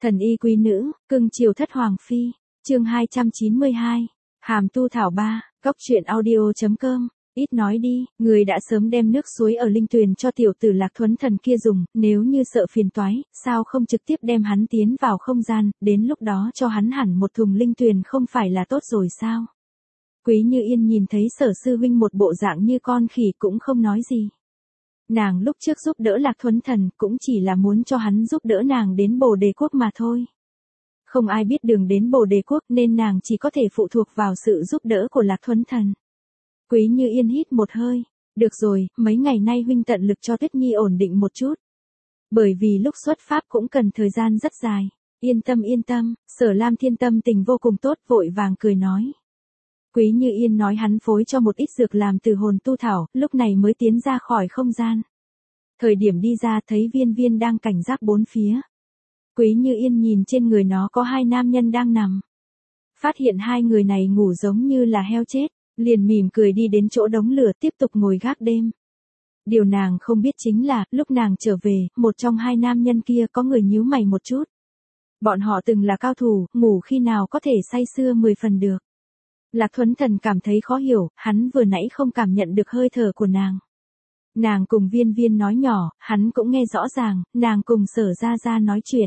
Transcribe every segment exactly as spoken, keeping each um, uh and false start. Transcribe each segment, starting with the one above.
Thần y quý nữ, cưng chiều thất hoàng phi, chương hai trăm chín mươi hai, hàm tu thảo ba, góc truyện audio.com, ít nói đi, người đã sớm đem nước suối ở linh tuyền cho tiểu tử Lạc Thuấn Thần kia dùng, nếu như sợ phiền toái, sao không trực tiếp đem hắn tiến vào không gian, đến lúc đó cho hắn hẳn một thùng linh tuyền không phải là tốt rồi sao? Quý Như Yên nhìn thấy Sở sư huynh một bộ dạng như con khỉ cũng không nói gì. Nàng lúc trước giúp đỡ Lạc Thuấn Thần cũng chỉ là muốn cho hắn giúp đỡ nàng đến Bồ Đề Quốc mà thôi. Không ai biết đường đến Bồ Đề Quốc nên nàng chỉ có thể phụ thuộc vào sự giúp đỡ của Lạc Thuấn Thần. Quý Như Yên hít một hơi, được rồi, mấy ngày nay huynh tận lực cho Tuyết Nhi ổn định một chút. Bởi vì lúc xuất pháp cũng cần thời gian rất dài, yên tâm yên tâm, Sở Lam Thiên tâm tình vô cùng tốt vội vàng cười nói. Quý Như Yên nói hắn phối cho một ít dược làm từ hồn tu thảo, lúc này mới tiến ra khỏi không gian. Thời điểm đi ra thấy Viên Viên đang cảnh giác bốn phía. Quý Như Yên nhìn trên người nó có hai nam nhân đang nằm. Phát hiện hai người này ngủ giống như là heo chết, liền mỉm cười đi đến chỗ đống lửa tiếp tục ngồi gác đêm. Điều nàng không biết chính là, lúc nàng trở về, một trong hai nam nhân kia có người nhíu mày một chút. Bọn họ từng là cao thủ, ngủ khi nào có thể say sưa mười phần được. Lạc Thuấn Thần cảm thấy khó hiểu, hắn vừa nãy không cảm nhận được hơi thở của nàng. Nàng cùng Viên Viên nói nhỏ, hắn cũng nghe rõ ràng, nàng cùng Sở Gia Gia nói chuyện.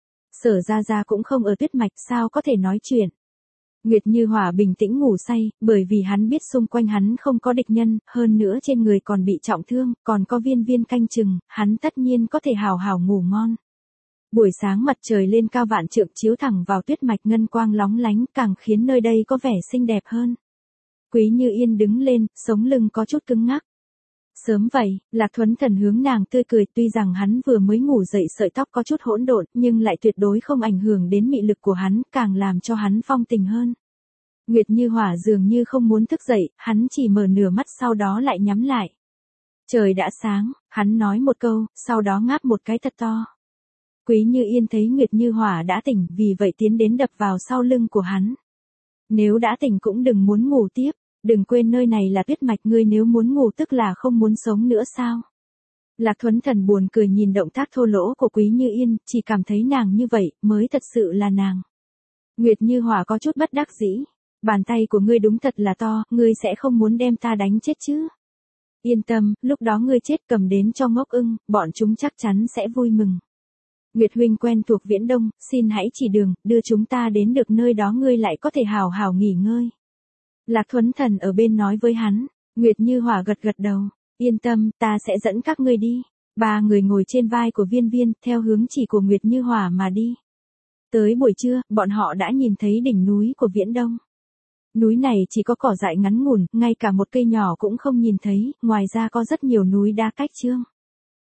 Sở Gia Gia cũng không ở Tuyết Mạch sao có thể nói chuyện. Nguyệt Như Hỏa bình tĩnh ngủ say, bởi vì hắn biết xung quanh hắn không có địch nhân, hơn nữa trên người còn bị trọng thương, còn có Viên Viên canh chừng, hắn tất nhiên có thể hào hào ngủ ngon. Buổi sáng mặt trời lên cao vạn trượng chiếu thẳng vào Tuyết Mạch ngân quang lóng lánh càng khiến nơi đây có vẻ xinh đẹp hơn. Quý Như Yên đứng lên, sống lưng có chút cứng ngắc. Sớm vậy, Lạc Thuấn Thần hướng nàng tươi cười, tuy rằng hắn vừa mới ngủ dậy sợi tóc có chút hỗn độn, nhưng lại tuyệt đối không ảnh hưởng đến mị lực của hắn, càng làm cho hắn phong tình hơn. Nguyệt Như Hỏa dường như không muốn thức dậy, hắn chỉ mở nửa mắt sau đó lại nhắm lại. Trời đã sáng, hắn nói một câu, sau đó ngáp một cái thật to. Quý Như Yên thấy Nguyệt Như Hỏa đã tỉnh, vì vậy tiến đến đập vào sau lưng của hắn. Nếu đã tỉnh cũng đừng muốn ngủ tiếp, đừng quên nơi này là Tuyết Mạch, ngươi nếu muốn ngủ tức là không muốn sống nữa sao? Lạc Thuấn Thần buồn cười nhìn động tác thô lỗ của Quý Như Yên, chỉ cảm thấy nàng như vậy mới thật sự là nàng. Nguyệt Như Hỏa có chút bất đắc dĩ, bàn tay của ngươi đúng thật là to, ngươi sẽ không muốn đem ta đánh chết chứ? Yên tâm, lúc đó ngươi chết cầm đến cho Ngốc Ưng, bọn chúng chắc chắn sẽ vui mừng. Nguyệt huynh quen thuộc Viễn Đông, xin hãy chỉ đường, đưa chúng ta đến được nơi đó ngươi lại có thể hào hào nghỉ ngơi. Lạc Thuấn Thần ở bên nói với hắn, Nguyệt Như Hỏa gật gật đầu, yên tâm, ta sẽ dẫn các ngươi đi. Ba người ngồi trên vai của Viên Viên, theo hướng chỉ của Nguyệt Như Hỏa mà đi. Tới buổi trưa, bọn họ đã nhìn thấy đỉnh núi của Viễn Đông. Núi này chỉ có cỏ dại ngắn ngủn, ngay cả một cây nhỏ cũng không nhìn thấy, ngoài ra có rất nhiều núi đá cách trương.